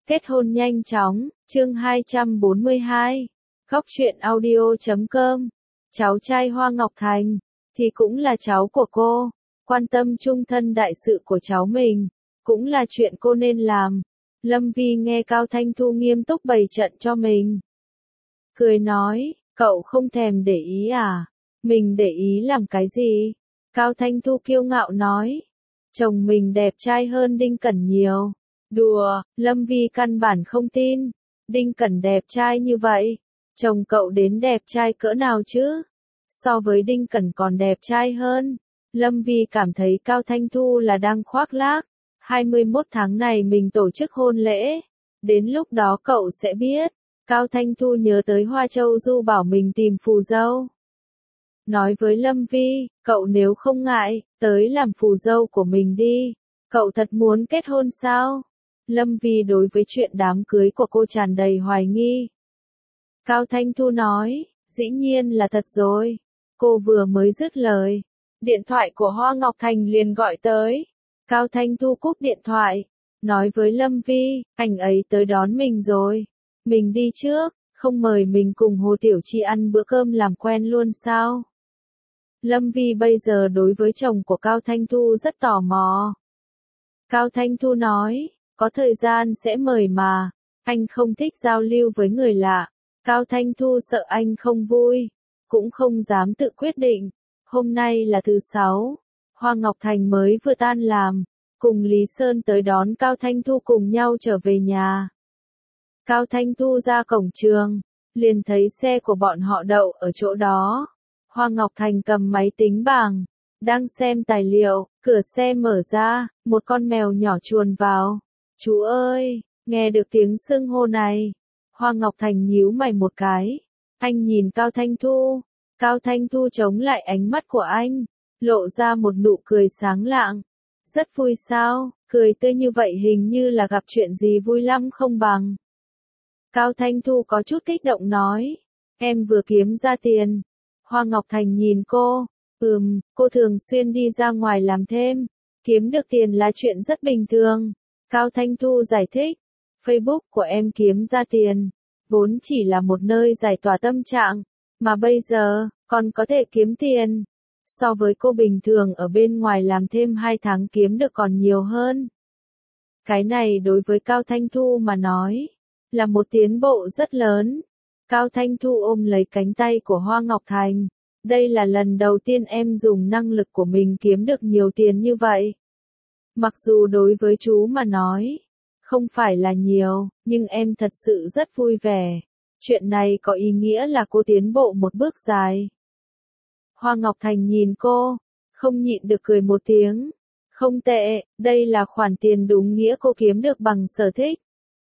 Kết hôn nhanh chóng, chương 242. Góc truyện audio.com. Cháu trai Hoa Ngọc Thành, thì cũng là cháu của cô, quan tâm chung thân đại sự của cháu mình, cũng là chuyện cô nên làm. Lâm Vi nghe Cao Thanh Thu nghiêm túc bày trận cho mình. Cười nói, cậu không thèm để ý à? Mình để ý làm cái gì? Cao Thanh Thu kiêu ngạo nói, chồng mình đẹp trai hơn Đinh Cẩn nhiều. Đùa, Lâm Vi căn bản không tin. Đinh Cẩn đẹp trai như vậy, chồng cậu đến đẹp trai cỡ nào chứ? So với Đinh Cẩn còn đẹp trai hơn. Lâm Vi cảm thấy Cao Thanh Thu là đang khoác lác. 21 tháng này mình tổ chức hôn lễ. Đến lúc đó cậu sẽ biết. Cao Thanh Thu nhớ tới Hoa Châu Du bảo mình tìm phù dâu. Nói với Lâm Vi, cậu nếu không ngại, tới làm phù dâu của mình đi. Cậu thật muốn kết hôn sao? Lâm Vi đối với chuyện đám cưới của cô tràn đầy hoài nghi. Cao Thanh Thu nói, dĩ nhiên là thật rồi. Cô vừa mới dứt lời, điện thoại của Hoa Ngọc Thành liền gọi tới. Cao Thanh Thu cúp điện thoại, nói với Lâm Vi, anh ấy tới đón mình rồi. Mình đi trước, không mời mình cùng Hồ Tiểu Chi ăn bữa cơm làm quen luôn sao? Lâm Vi bây giờ đối với chồng của Cao Thanh Thu rất tò mò. Cao Thanh Thu nói, có thời gian sẽ mời mà, anh không thích giao lưu với người lạ. Cao Thanh Thu sợ anh không vui, cũng không dám tự quyết định. Hôm nay là thứ 6, Hoa Ngọc Thành mới vừa tan làm, cùng Lý Sơn tới đón Cao Thanh Thu cùng nhau trở về nhà. Cao Thanh Thu ra cổng trường, liền thấy xe của bọn họ đậu ở chỗ đó. Hoa Ngọc Thành cầm máy tính bảng, đang xem tài liệu, cửa xe mở ra, một con mèo nhỏ chuồn vào. Chú ơi, nghe được tiếng xưng hô này. Hoa Ngọc Thành nhíu mày một cái. Anh nhìn Cao Thanh Thu. Cao Thanh Thu chống lại ánh mắt của anh, lộ ra một nụ cười sáng lạng. Rất vui sao, cười tươi như vậy hình như là gặp chuyện gì vui lắm không bằng. Cao Thanh Thu có chút kích động nói, em vừa kiếm ra tiền. Hoa Ngọc Thành nhìn cô, cô thường xuyên đi ra ngoài làm thêm, kiếm được tiền là chuyện rất bình thường. Cao Thanh Thu giải thích, Facebook của em kiếm ra tiền, vốn chỉ là một nơi giải tỏa tâm trạng, mà bây giờ, còn có thể kiếm tiền. So với cô bình thường ở bên ngoài làm thêm 2 tháng kiếm được còn nhiều hơn. Cái này đối với Cao Thanh Thu mà nói, là một tiến bộ rất lớn. Cao Thanh Thu ôm lấy cánh tay của Hoa Ngọc Thành. Đây là lần đầu tiên em dùng năng lực của mình kiếm được nhiều tiền như vậy. Mặc dù đối với chú mà nói, không phải là nhiều, nhưng em thật sự rất vui vẻ. Chuyện này có ý nghĩa là cô tiến bộ một bước dài. Hoa Ngọc Thành nhìn cô, không nhịn được cười một tiếng. Không tệ, đây là khoản tiền đúng nghĩa cô kiếm được bằng sở thích.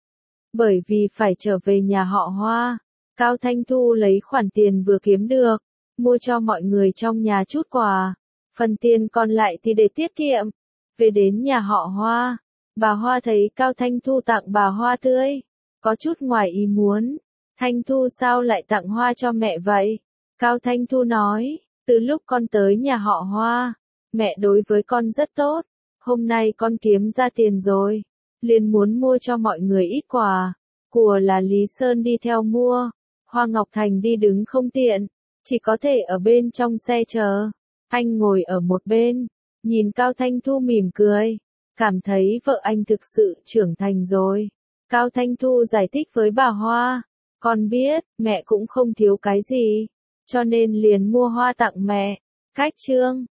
Bởi vì phải trở về nhà họ Hoa, Cao Thanh Thu lấy khoản tiền vừa kiếm được, mua cho mọi người trong nhà chút quà. Phần tiền còn lại thì để tiết kiệm. Về đến nhà họ Hoa, bà Hoa thấy Cao Thanh Thu tặng bà hoa tươi, có chút ngoài ý muốn. Thanh Thu sao lại tặng hoa cho mẹ vậy? Cao Thanh Thu nói, từ lúc con tới nhà họ Hoa, mẹ đối với con rất tốt. Hôm nay con kiếm ra tiền rồi, liền muốn mua cho mọi người ít quà. Của là Lý Sơn đi theo mua, Hoa Ngọc Thành đi đứng không tiện, chỉ có thể ở bên trong xe chờ. Anh ngồi ở một bên, nhìn Cao Thanh Thu mỉm cười, cảm thấy vợ anh thực sự trưởng thành rồi. Cao Thanh Thu giải thích với bà Hoa, con biết, mẹ cũng không thiếu cái gì, cho nên liền mua hoa tặng mẹ. Cách chương